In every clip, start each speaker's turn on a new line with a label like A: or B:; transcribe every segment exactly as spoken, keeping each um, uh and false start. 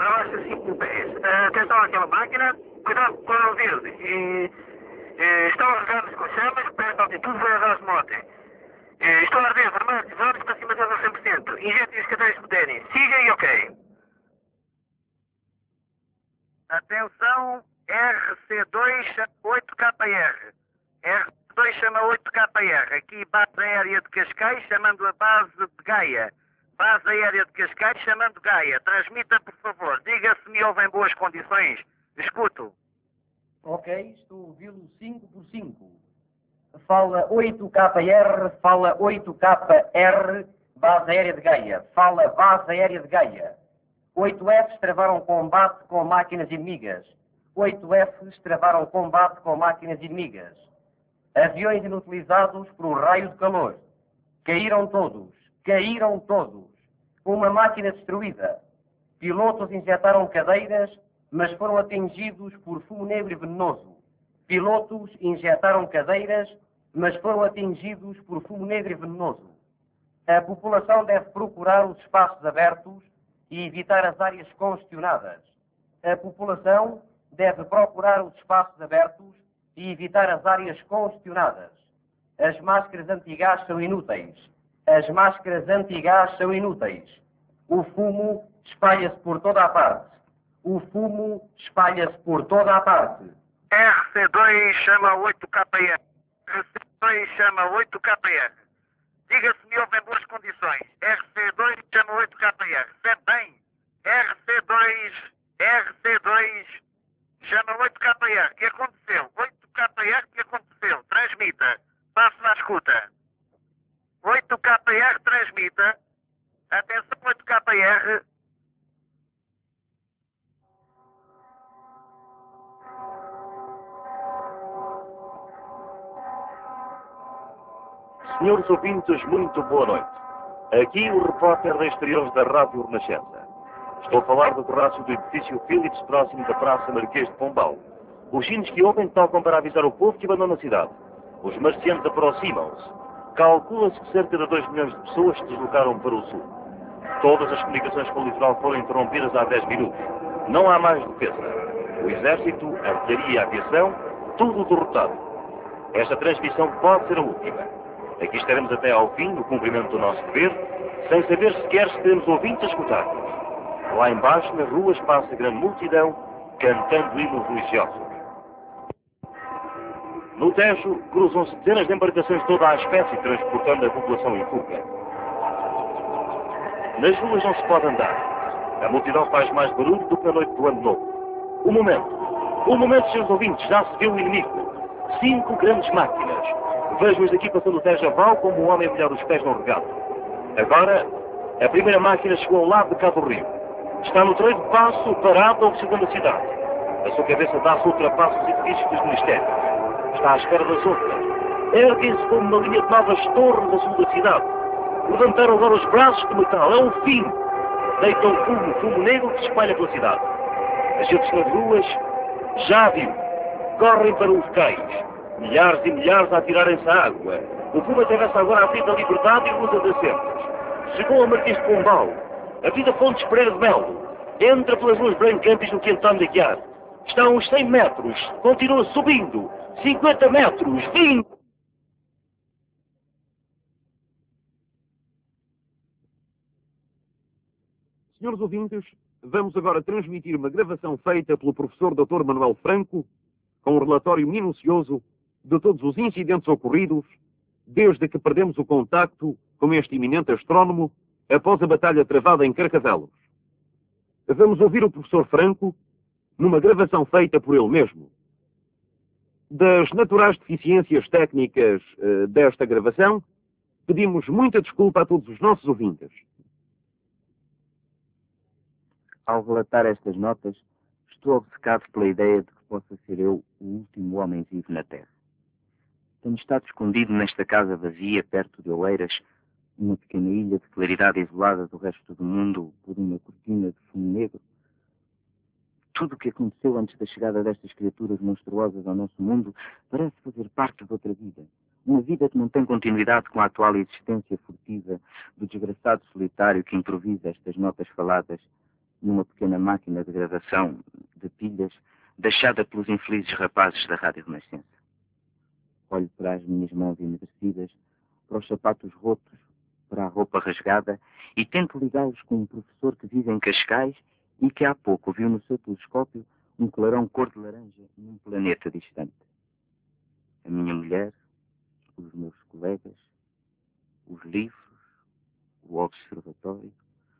A: para baixo cinco pés. Uh, atenção àquela máquina, cuidado com o verde. E, e, estão arregados com chamas, perto da altitude, vai arranjar as motos. Estou a arder, vermelho, vamos para cima deles a cem por cento. Injetem os cadeiros que puderem. Siga e ok.
B: Atenção, R C dois oito K R. R C dois chama oito K R. Aqui base aérea de Cascais chamando a base de Gaia. Base aérea de Cascais chamando Gaia. Transmita, por favor. Diga se me ouvem boas condições. Escuto.
C: Ok, estou a ouvi-lo cinco por cinco. Fala oito K R, fala oito K R, base aérea de Gaia. Fala base aérea de Gaia. oito Fs travaram combate com máquinas inimigas. oito Fs travaram combate com máquinas inimigas. Aviões inutilizados por um raio de calor. Caíram todos. Caíram todos. Uma máquina destruída. Pilotos injetaram cadeiras, mas foram atingidos por fumo negro e venenoso. Pilotos injetaram cadeiras, mas foram atingidos por fumo negro e venenoso. A população deve procurar os espaços abertos e evitar as áreas congestionadas. A população deve procurar os espaços abertos e evitar as áreas congestionadas. As máscaras antigás são inúteis. As máscaras antigás são inúteis. O fumo espalha-se por toda a parte. O fumo espalha-se por toda a parte.
B: R C dois chama oito K R. R C dois chama oito K R. Diga se me ouvem boas condições. R C dois chama oito K R. Sente bem? R C dois, R C dois chama oito K R. O que aconteceu? oito K R, o que aconteceu? Transmita. Passo na escuta. oito K R transmita. Atenção, oito K R.
D: Senhores ouvintes, muito boa noite. Aqui o repórter da Exteriores da Rádio Renascença. Estou a falar do terraço do edifício Philips, próximo da Praça Marquês de Pombal. Os sinos que ouvem tocam para avisar o povo que abandona a cidade. Os marcianos aproximam-se. Calcula-se que cerca de dois milhões de pessoas se deslocaram para o sul. Todas as comunicações com o litoral foram interrompidas há dez minutos. Não há mais defesa. O exército, a artilharia e a aviação, tudo derrotado. Esta transmissão pode ser a última. Aqui estaremos até ao fim, no cumprimento do nosso dever, sem saber sequer se teremos ouvintes a escutar-nos. Lá embaixo, nas ruas, passa grande multidão, cantando hinos religiosos. No Tejo, cruzam-se dezenas de embarcações de toda a espécie, transportando a população em fuga. Nas ruas não se pode andar. A multidão faz mais barulho do que na noite do Ano Novo. O momento. O momento, senhores ouvintes, já se viu o inimigo. Cinco grandes máquinas. Vejo-os daqui passando o Tejo a val como um homem a molhar os pés no regato. Agora, a primeira máquina chegou ao lado de Cabo Rio. Está no treino de passo, parado, observando a cidade. A sua cabeça dá-se ultrapassa os edifícios dos ministérios. Está à espera das outras. Erguem-se como uma linha de novas torres a sul da cidade. Levantaram agora os braços de metal. É o fim. Deitam fumo, fumo negro que se espalha pela cidade. As gente nas ruas já viu. Correm para os cais. Milhares e milhares a atirarem-se à água. O fumo atravessa agora a vida da liberdade e luz adjacentes. Chegou a Marquês de Pombal. A vida Fontes Pereira de Melo. Entra pelas ruas brancantes no Quentão de Aguiar. Está a uns cem metros. Continua subindo. cinquenta metros. vinte.
E: Senhores ouvintes, vamos agora transmitir uma gravação feita pelo professor doutor Manuel Franco, com um relatório minucioso de todos os incidentes ocorridos desde que perdemos o contacto com este eminente astrónomo após a batalha travada em Carcavelos. Vamos ouvir o professor Franco numa gravação feita por ele mesmo. Das naturais deficiências técnicas uh, desta gravação, pedimos muita desculpa a todos os nossos ouvintes.
F: Ao relatar estas notas, estou obcecado pela ideia de que possa ser eu o último homem vivo na Terra. Tenho estado escondido nesta casa vazia, perto de Oeiras, uma pequena ilha de claridade isolada do resto do mundo por uma cortina de fumo negro. Tudo o que aconteceu antes da chegada destas criaturas monstruosas ao nosso mundo parece fazer parte de outra vida. Uma vida que não tem continuidade com a atual existência furtiva do desgraçado solitário que improvisa estas notas faladas numa pequena máquina de gravação de pilhas deixada pelos infelizes rapazes da Rádio Renascença. Olho para as minhas mãos enegrecidas, para os sapatos rotos, para a roupa rasgada e tento ligá-los com um professor que vive em Cascais e que há pouco viu no seu telescópio um clarão cor de laranja num planeta distante. A minha mulher, os meus colegas, os livros, o observatório,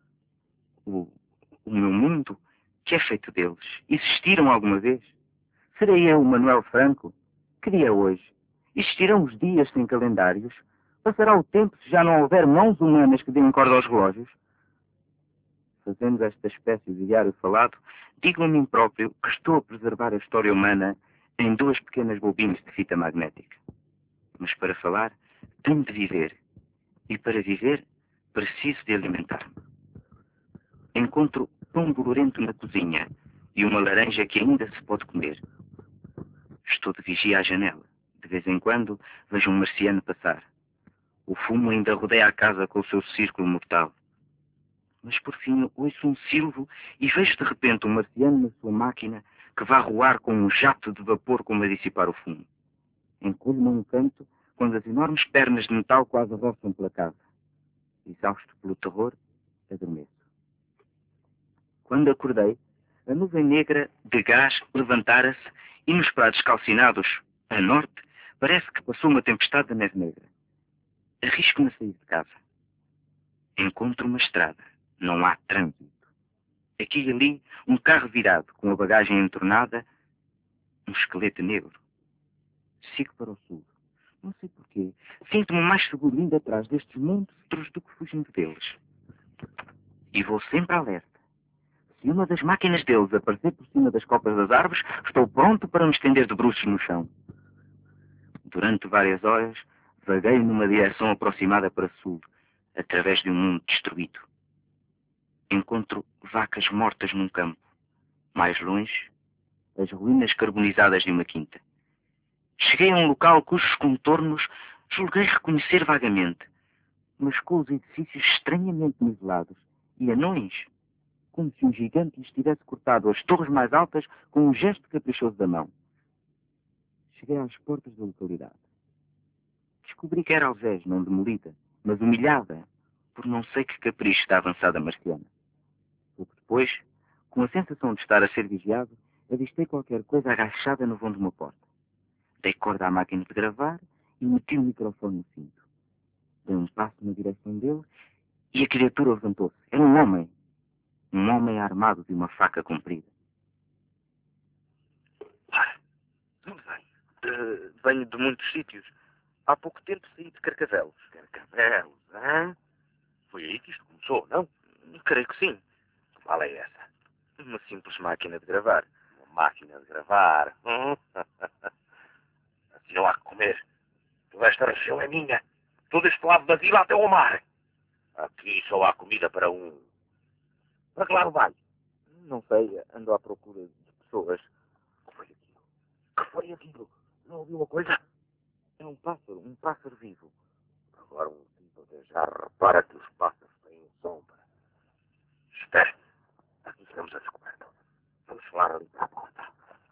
F: o, o meu mundo, que é feito deles, existiram alguma vez? Serei eu, Manuel Franco? Que dia é hoje? Existirão os dias sem calendários? Passará o tempo se já não houver mãos humanas que deem corda aos relógios? Fazendo esta espécie de diário falado, digo a mim próprio que estou a preservar a história humana em duas pequenas bobines de fita magnética. Mas para falar, tenho de viver. E para viver, preciso de alimentar-me. Encontro pão bolorento na cozinha e uma laranja que ainda se pode comer. Estou de vigia à janela. De vez em quando, vejo um marciano passar. O fumo ainda rodeia a casa com o seu círculo mortal. Mas por fim ouço um silvo e vejo de repente um marciano na sua máquina que vai roar com um jato de vapor como a dissipar o fumo. Encolho-me a um canto quando as enormes pernas de metal quase roçam pela casa. Exausto pelo terror, adormeço. Quando acordei, a nuvem negra de gás levantara-se e nos prados calcinados, a norte, parece que passou uma tempestade de neve negra. Arrisco-me a sair de casa. Encontro uma estrada. Não há trânsito. Aqui e ali, um carro virado, com a bagagem entornada, um esqueleto negro. Sigo para o sul. Não sei porquê. Sinto-me mais seguro indo atrás destes monstros do que fugindo deles. E vou sempre alerta. Se uma das máquinas deles aparecer por cima das copas das árvores, estou pronto para me estender de bruços no chão. Durante várias horas, vagueio numa direção aproximada para sul, através de um mundo destruído. Encontro vacas mortas num campo. Mais longe, as ruínas carbonizadas de uma quinta. Cheguei a um local cujos contornos julguei reconhecer vagamente, mas com os edifícios estranhamente nivelados e anões, como se um gigante lhes tivesse cortado as torres mais altas com um gesto caprichoso da mão. Cheguei às portas da localidade. Descobri que era Algés, não demolida, mas humilhada, por não sei que capricho da avançada marciana. Pouco depois, com a sensação de estar a ser vigiado, avistei qualquer coisa agachada no vão de uma porta. Dei corda à máquina de gravar e meti o microfone no cinto. Dei um passo na direção dele e a criatura levantou-se. Era um homem. Um homem armado de uma faca comprida.
G: Onde vem? Uh, venho de muitos sítios. Há pouco tempo saí de Carcavelos.
B: Carcavelos, hã? Foi aí que isto começou, não?
G: Creio que sim.
B: Qual é essa?
G: Uma simples máquina de gravar.
B: Uma máquina de gravar. Hum? Assim não há que comer. Toda esta região é minha. Todo este lado da vila até ao mar. Aqui só há comida para um. Para que lado vai?
G: Não sei, ando à procura de pessoas.
B: Que foi aquilo? Que foi aquilo? Não ouviu uma coisa?
G: É um pássaro, um pássaro vivo.
B: Agora um tipo de já repara que os pássaros têm sombra. Espere. Aqui estamos a descoberto. Vamos falar ali para a porta.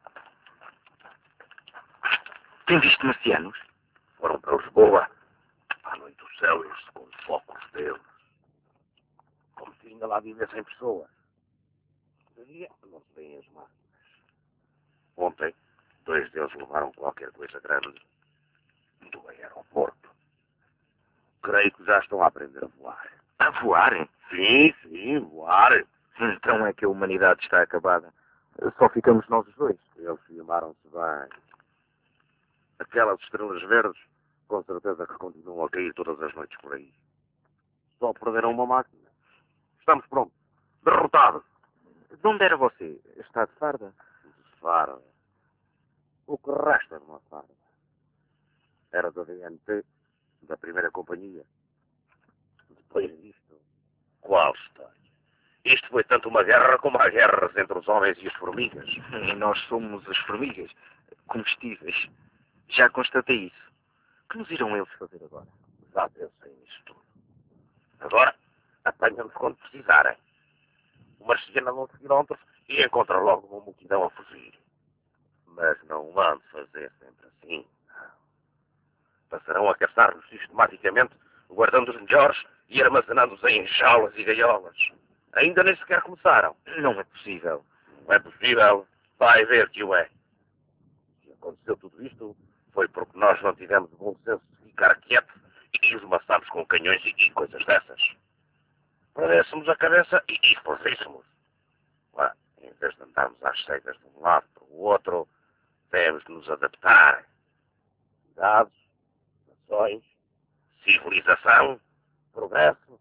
G: Tem visto marcianos?
B: Foram para Lisboa. À noite o céu enche-se com focos deles. Como se ainda lá vivessem pessoas. De dia não se veem as máquinas. Ontem, dois deles levaram qualquer coisa grande do aeroporto. Creio que já estão a aprender a voar.
G: A voar?
B: Sim, sim, voar.
G: Então é que a humanidade está acabada. Só ficamos nós os dois.
B: Eles filmaram-se bem. Aquelas estrelas verdes, com certeza que continuam a cair todas as noites por aí. Só perderam uma máquina. Estamos prontos. Derrotados.
G: De onde era você? Está de farda?
B: De farda. O que resta de uma farda? Era da D N T, da primeira companhia. Depois disto, qual história? Isto foi tanto uma guerra como há guerras entre os homens e as formigas.
G: E nós somos as formigas, comestíveis. Já constatei isso. Que nos irão eles fazer agora?
B: Já pensei nisso tudo. Agora, apanham-nos quando precisarem. O
D: marciano a uns quilómetros e encontra logo uma multidão a fugir. Mas não vão fazer sempre assim. Passarão a caçar-nos sistematicamente, guardando os melhores e armazenando-os em jaulas e gaiolas. Ainda nem sequer começaram.
G: Não é possível.
D: Não é possível. Vai ver que o é. Se aconteceu tudo isto, foi porque nós não tivemos o bom senso de ficar quietos e os maçámos com canhões e, e coisas dessas. Perdêssemos a cabeça e, e fugíssemos. Lá, em vez de andarmos às cegas de um lado para o outro, temos de nos adaptar. Dados, nações, civilização, progresso.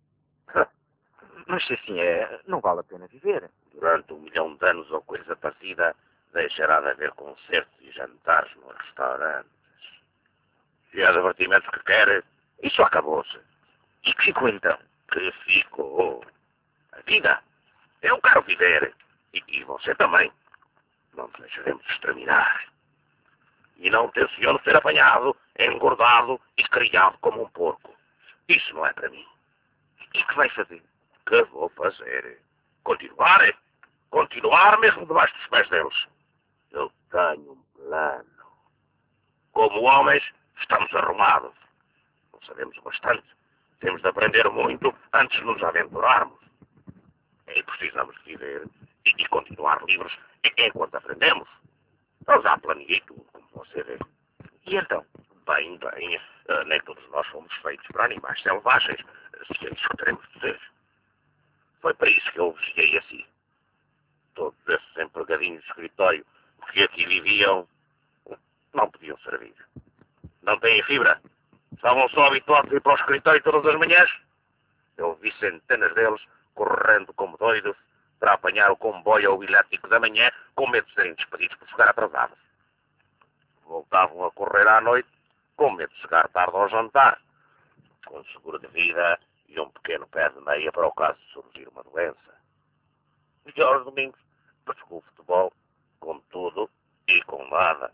G: Mas se assim é, não vale a pena viver.
D: Durante um milhão de anos ou coisa parecida, deixará de haver concertos e jantares nos restaurantes. Se há divertimentos que quer, isso acabou-se.
G: E que ficou então?
D: Que ficou? A vida. Eu quero viver. E, e você também. Não nos deixaremos exterminar. E não tenciono ser apanhado, engordado e criado como um porco. Isso não é para mim.
G: E que vai fazer?
D: Que vou fazer? Continuar? Continuar mesmo debaixo dos pés deles. Eu tenho um plano. Como homens, estamos arrumados. Não sabemos bastante. Temos de aprender muito antes de nos aventurarmos. E precisamos de viver e, e continuar livres enquanto aprendemos. Eu já planeei tudo, como você vê.
G: E então?
D: Bem, bem, uh, nem todos nós fomos feitos para animais selvagens, se é isso que teremos de ser. Foi para isso que eu vigiei assim. Todos esses empregadinhos de escritório que aqui viviam não podiam servir. Não têm fibra. Estavam só habituados a ir para o escritório todas as manhãs. Eu vi centenas deles correndo como doidos para apanhar o comboio ou o elétrico da manhã com medo de serem despedidos por chegar atrasados. Voltavam a correr à noite com medo de chegar tarde ao jantar, com seguro de vida e um pequeno pé de meia para o caso de surgir uma doença. E aos domingos, pescou o futebol com tudo e com nada.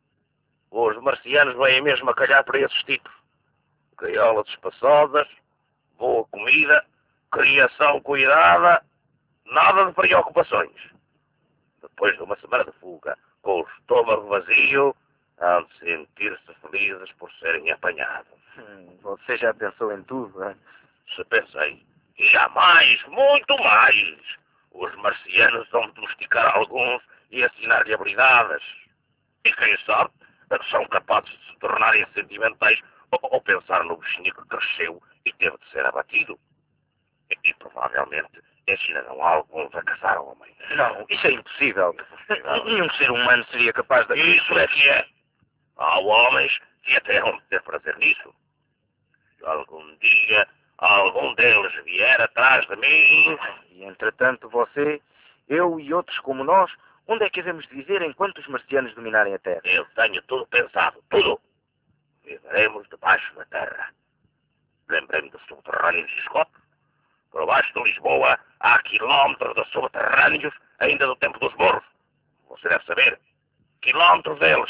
D: Os marcianos vêm mesmo a calhar para esses tipos. Gaiolas espaçosas, boa comida, criação cuidada, nada de preocupações. Depois de uma semana de fuga, com o estômago vazio, hão de sentir-se felizes por serem apanhados.
G: Hum, você já pensou em tudo, hein?
D: Se pensei, e há mais, muito mais. Os marcianos vão domesticar alguns e ensinar-lhe habilidades. E quem sabe, são capazes de se tornarem sentimentais ou, ou pensar no bichinho que cresceu e teve de ser abatido. E, e provavelmente ensinarão alguns a caçar homens.
G: Não, isso é impossível.
D: Não.
G: Nenhum ser humano seria capaz de...
D: Isso é que é. Há homens que até vão ter prazer nisso. Se algum dia algum deles vier atrás de mim...
G: E entretanto você, eu e outros como nós, onde é que devemos dizer enquanto os marcianos dominarem a Terra?
D: Eu tenho tudo pensado, tudo. Viveremos debaixo da terra. Lembrei-me dos subterrâneos de esgoto. Por baixo de Lisboa há quilómetros de subterrâneos ainda do tempo dos morros. Você deve saber. Quilómetros deles.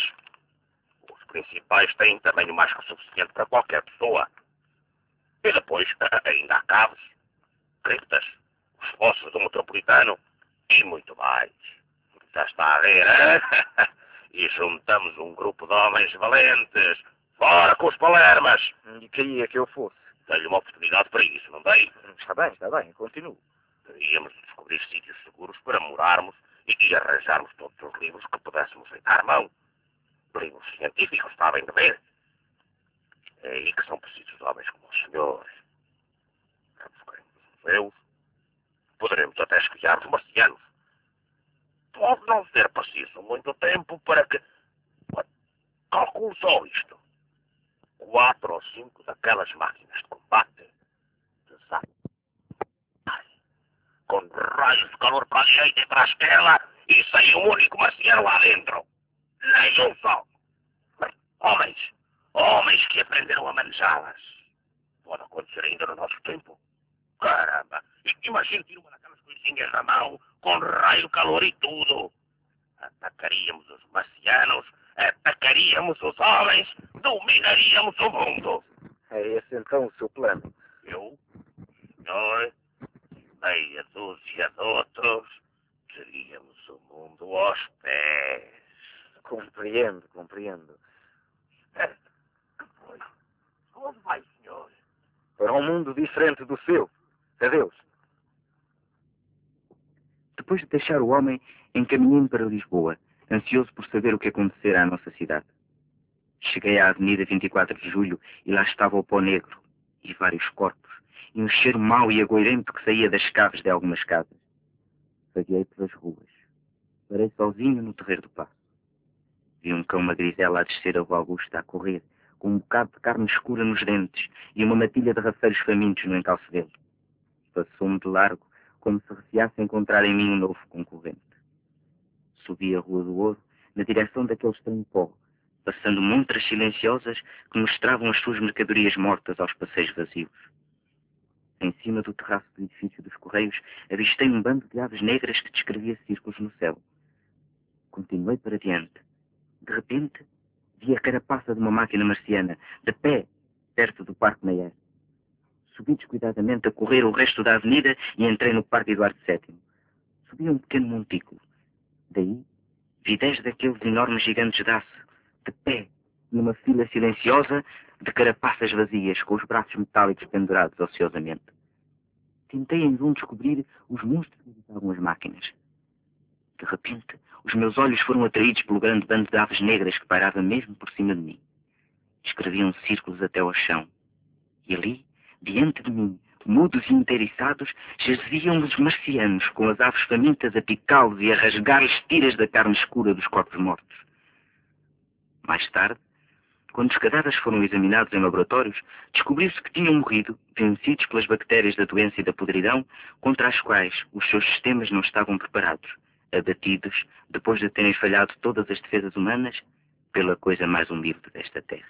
D: Os principais têm tamanho mais que suficiente para qualquer pessoa. E depois ainda há caves, criptas, os fossos do metropolitano e muito mais. Já está a ver, hein? E juntamos um grupo de homens valentes. Fora com os palermas!
G: E queria que eu fosse.
D: Dei-lhe uma oportunidade para isso, não dei?
G: Está bem, está bem, continuo.
D: Teríamos de descobrir sítios seguros para morarmos e, e arranjarmos todos os livros que pudéssemos deitar à mão. Livros científicos, está bem de ver. É aí que são precisos homens como os senhores. Buscaremos os museus. Poderemos até esquiar os marcianos. Pode não ser preciso muito tempo para que... Calculo só isto. Quatro ou cinco daquelas máquinas de combate desatam com raios de calor para a direita e para a esquerda e sem um único marciano lá dentro. Nem um só. Bem, homens, homens que aprenderam a manejá-las. Pode acontecer ainda no nosso tempo. Caramba, imagine ter uma daquelas coisinhas na mão com raio de calor e tudo. Atacaríamos os marcianos, atacaríamos os homens, dominaríamos o mundo.
G: É esse então o seu plano?
D: Eu, senhor,
G: meia dúzia de outros, teríamos o mundo aos pés.
F: Compreendo, compreendo.
G: É, que foi? Onde vai, senhor?
F: Para um mundo diferente do seu. Adeus. Depois de deixar o homem, encaminhei-me para Lisboa, ansioso por saber o que acontecera à nossa cidade. Cheguei à Avenida vinte e quatro de Julho e lá estava o pó negro e vários corpos e um cheiro mau e agoirento que saía das caves de algumas casas. Vagueei pelas ruas. Parei sozinho no terreiro do passo. Vi um cão magrisela a descer a Rua Augusta a correr, com um bocado de carne escura nos dentes e uma matilha de rafeiros famintos no encalço dele. Passou-me de largo, como se receasse encontrar em mim um novo concorrente. Subi a Rua do Ouro, na direção daquele estranho pó, passando montras silenciosas que mostravam as suas mercadorias mortas aos passeios vazios. Em cima do terraço do edifício dos Correios, avistei um bando de aves negras que descrevia círculos no céu. Continuei para diante. De repente, vi a carapaça de uma máquina marciana, de pé, perto do Parque Meyer. Subi descuidadamente a correr o resto da avenida e entrei no Parque Eduardo sétimo. Subi a um pequeno montículo. Daí, vi dez daqueles enormes gigantes de aço, de pé, numa fila silenciosa de carapaças vazias, com os braços metálicos pendurados ociosamente. Tentei em vão descobrir os monstros que habitavam as máquinas. De repente, os meus olhos foram atraídos pelo grande bando de aves negras que pairava mesmo por cima de mim. Escreviam círculos até ao chão. E ali, diante de mim, mudos e inteiriçados, jaziam os marcianos, com as aves famintas a picá-los e a rasgar-lhes tiras da carne escura dos corpos mortos. Mais tarde, quando os cadáveres foram examinados em laboratórios, descobriu-se que tinham morrido, vencidos pelas bactérias da doença e da podridão, contra as quais os seus sistemas não estavam preparados, abatidos, depois de terem falhado todas as defesas humanas, pela coisa mais humilde desta terra.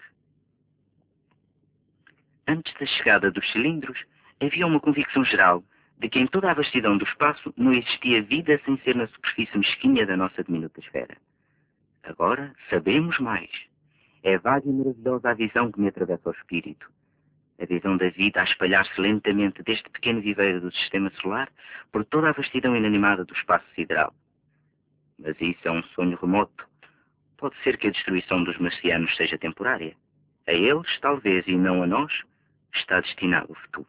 F: Antes da chegada dos cilindros, havia uma convicção geral de que em toda a vastidão do espaço não existia vida sem ser na superfície mesquinha da nossa diminuta esfera. Agora sabemos mais. É vaga e maravilhosa a visão que me atravessa o espírito. A visão da vida a espalhar-se lentamente deste pequeno viveiro do sistema solar por toda a vastidão inanimada do espaço sideral. Mas isso é um sonho remoto. Pode ser que a destruição dos marcianos seja temporária. A eles, talvez, e não a nós, está destinado o futuro.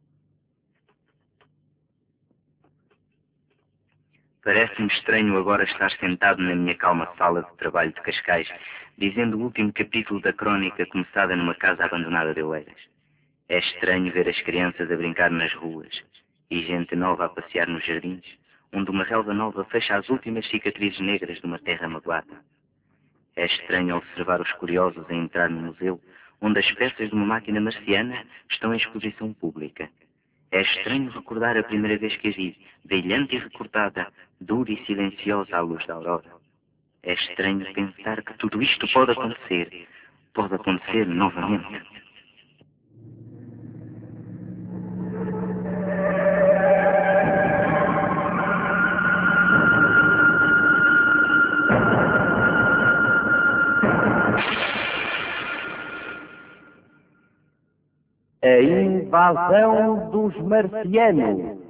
F: Parece-me estranho agora estar sentado na minha calma sala de trabalho de Cascais, dizendo o último capítulo da crónica começada numa casa abandonada de Oeiras. É estranho ver as crianças a brincar nas ruas e gente nova a passear nos jardins, onde uma relva nova fecha as últimas cicatrizes negras de uma terra magoada. É estranho observar os curiosos a entrar no museu, onde as peças de uma máquina marciana estão em exposição pública. É estranho recordar a primeira vez que a vi, brilhante e recortada, dura e silenciosa à luz da aurora. É estranho pensar que tudo isto pode acontecer, pode acontecer novamente.
C: A invasão dos marcianos.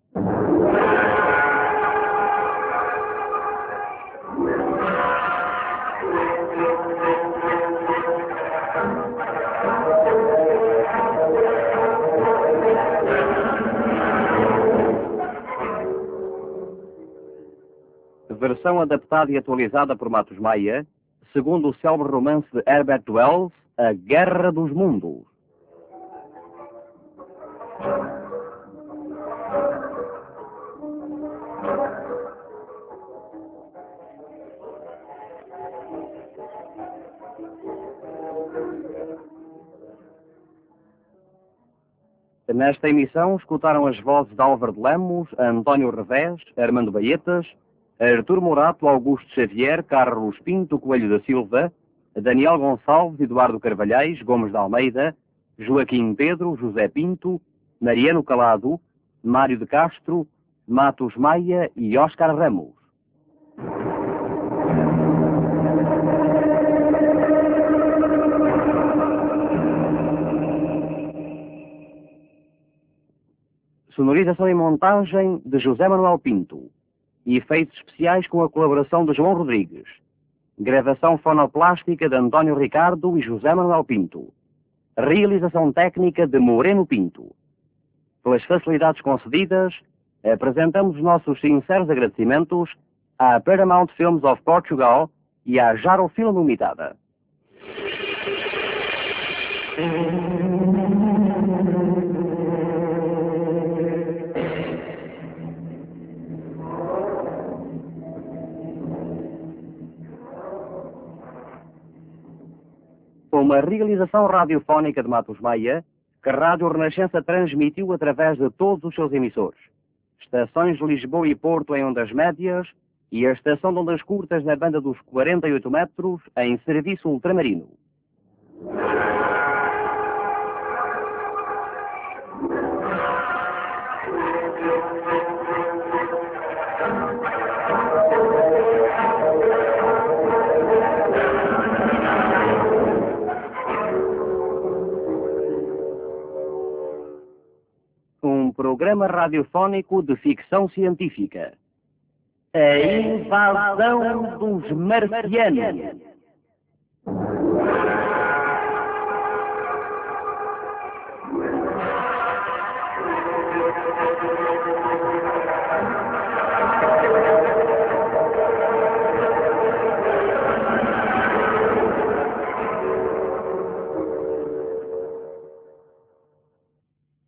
C: Versão adaptada e atualizada por Matos Maia, segundo o célebre romance de Herbert Wells, A Guerra dos Mundos. Nesta emissão escutaram as vozes de Álvaro de Lemos, António Revés, Armando Baetas, Artur Morato, Augusto Xavier, Carlos Pinto Coelho da Silva, Daniel Gonçalves, Eduardo Carvalhais, Gomes de Almeida, Joaquim Pedro, José Pinto, Mariano Calado, Mário de Castro, Matos Maia e Óscar Ramos. Sonorização e montagem de José Manuel Pinto. E efeitos especiais com a colaboração de João Rodrigues. Gravação fonoplástica de António Ricardo e José Manuel Pinto. Realização técnica de Moreno Pinto. Pelas facilidades concedidas, apresentamos nossos sinceros agradecimentos à Paramount Films of Portugal e à Jaro Film Limitada. Uma realização radiofónica de Matos Maia, que a Rádio Renascença transmitiu através de todos os seus emissores. Estações de Lisboa e Porto em ondas médias e a estação de ondas curtas na banda dos quarenta e oito metros em serviço ultramarino. Um programa radiofónico de ficção científica. A invasão dos marcianos.